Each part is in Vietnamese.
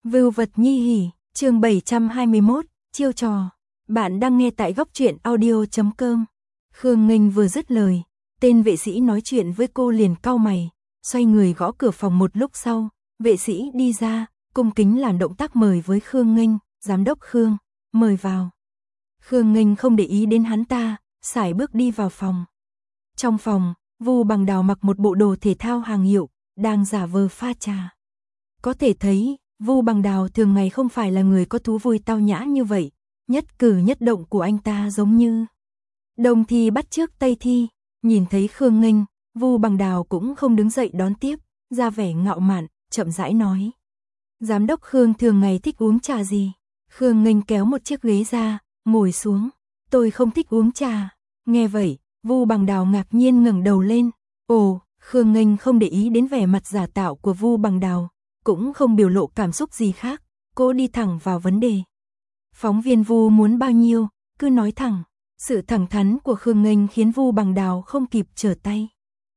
Vưu vật nhi hỉ, chương 721, chiêu trò. Bạn đang nghe tại góc truyện audio.com. Khương Nghênh vừa dứt lời, tên vệ sĩ nói chuyện với cô liền cau mày, xoay người gõ cửa phòng một lúc sau, vệ sĩ đi ra, cung kính làm động tác mời với Khương Nghênh, giám đốc Khương, mời vào. Khương Nghênh không để ý đến hắn ta, sải bước đi vào phòng. Trong phòng, Vu Bằng Đào mặc một bộ đồ thể thao hàng hiệu, đang giả vờ pha trà. Có thể thấy, Vu Bằng Đào thường ngày không phải là người có thú vui tao nhã như vậy, nhất cử nhất động của anh ta giống như Đông thi bắt chước Tây thi. Nhìn thấy Khương Nghênh, Vu Bằng Đào cũng không đứng dậy đón tiếp, ra vẻ ngạo mạn, chậm rãi nói. Giám đốc Khương thường ngày thích uống trà gì? Khương Nghênh kéo một chiếc ghế ra, ngồi xuống. Tôi không thích uống trà. Nghe vậy, Vu Bằng Đào ngạc nhiên ngẩng đầu lên. Ồ, Khương Nghênh không để ý đến vẻ mặt giả tạo của Vu Bằng Đào, cũng không biểu lộ cảm xúc gì khác, cô đi thẳng vào vấn đề. Phóng viên Vu muốn bao nhiêu, cứ nói thẳng. Sự thẳng thắn của Khương Nghênh khiến Vu Bằng Đào không kịp trở tay.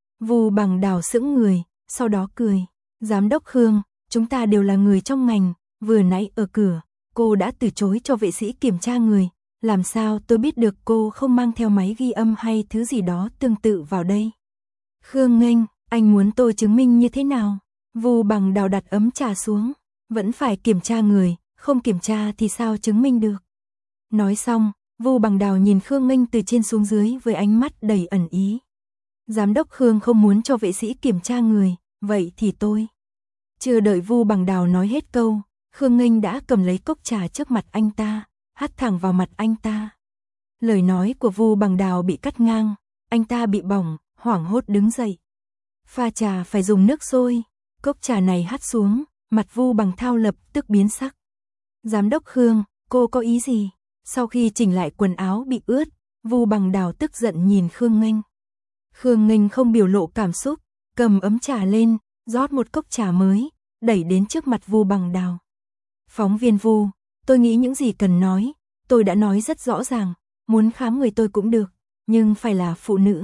Vu Bằng Đào sững người, sau đó cười. Giám đốc Khương, chúng ta đều là người trong ngành, vừa nãy ở cửa, cô đã từ chối cho vệ sĩ kiểm tra người. Làm sao tôi biết được cô không mang theo máy ghi âm hay thứ gì đó tương tự vào đây? Khương Nghênh, anh muốn tôi chứng minh như thế nào? Vu Bằng Đào đặt ấm trà xuống. Vẫn phải kiểm tra người, không kiểm tra thì sao chứng minh được? Nói xong, Vu Bằng Đào nhìn Khương Nghênh từ trên xuống dưới với ánh mắt đầy ẩn ý. Giám đốc Khương không muốn cho vệ sĩ kiểm tra người, vậy thì tôi. Chưa đợi Vu Bằng Đào nói hết câu, Khương Nghênh đã cầm lấy cốc trà trước mặt anh ta, hắt thẳng vào mặt anh ta. Lời nói của Vu Bằng Đào bị cắt ngang, anh ta bị bỏng, hoảng hốt đứng dậy. Pha trà phải dùng nước sôi, cốc trà này hắt xuống, mặt Vu Bằng Thao lập tức biến sắc. Giám đốc Khương, cô có ý gì? Sau khi chỉnh lại quần áo bị ướt, Vu Bằng Đào tức giận nhìn Khương Nghênh. Khương Nghênh không biểu lộ cảm xúc, cầm ấm trà lên, rót một cốc trà mới, đẩy đến trước mặt Vu Bằng Đào. Phóng viên Vu, tôi nghĩ những gì cần nói, tôi đã nói rất rõ ràng, muốn khám người tôi cũng được, nhưng phải là phụ nữ.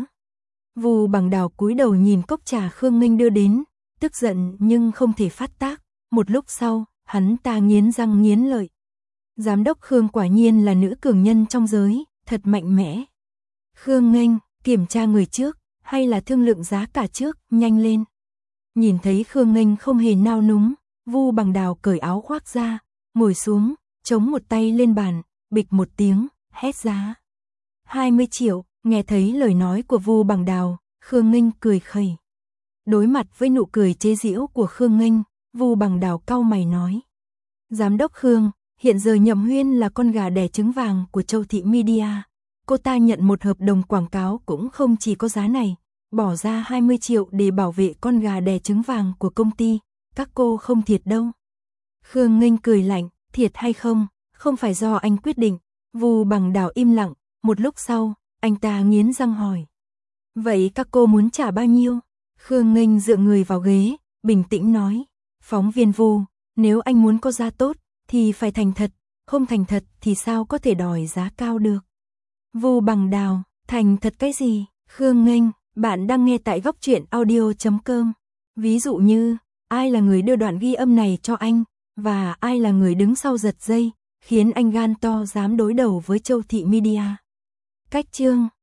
Vu Bằng Đào cúi đầu nhìn cốc trà Khương Nghênh đưa đến, tức giận nhưng không thể phát tác, một lúc sau, hắn ta nghiến răng nghiến lợi. Giám đốc Khương quả nhiên là nữ cường nhân trong giới, thật mạnh mẽ. Khương Nghênh, kiểm tra người trước, hay là thương lượng giá cả trước, nhanh lên. Nhìn thấy Khương Nghênh không hề nao núng, Vu Bằng Đào cởi áo khoác ra, ngồi xuống, chống một tay lên bàn, bịch một tiếng, hét giá. 20 triệu, nghe thấy lời nói của Vu Bằng Đào, Khương Nghênh cười khẩy. Đối mặt với nụ cười chế giễu của Khương Nghênh, Vu Bằng Đào cau mày nói. Giám đốc Khương, hiện giờ Nhậm Huyên là con gà đẻ trứng vàng của Châu Thị Media. Cô ta nhận một hợp đồng quảng cáo cũng không chỉ có giá này, bỏ ra 20 triệu để bảo vệ con gà đẻ trứng vàng của công ty, các cô không thiệt đâu. Khương Nghênh cười lạnh, thiệt hay không phải do anh quyết định. Vu Bằng Đào im lặng, một lúc sau, anh ta nghiến răng hỏi. Vậy các cô muốn trả bao nhiêu? Khương Nghênh dựa người vào ghế, bình tĩnh nói. Phóng viên Vu, nếu anh muốn có giá tốt, thì phải thành thật, không thành thật thì sao có thể đòi giá cao được. Vu Bằng Đào, thành thật cái gì? Khương Nghênh, bạn đang nghe tại góc truyện audio.com. Ví dụ như, ai là người đưa đoạn ghi âm này cho anh, và ai là người đứng sau giật dây, khiến anh gan to dám đối đầu với Châu Thị Media. Cách chương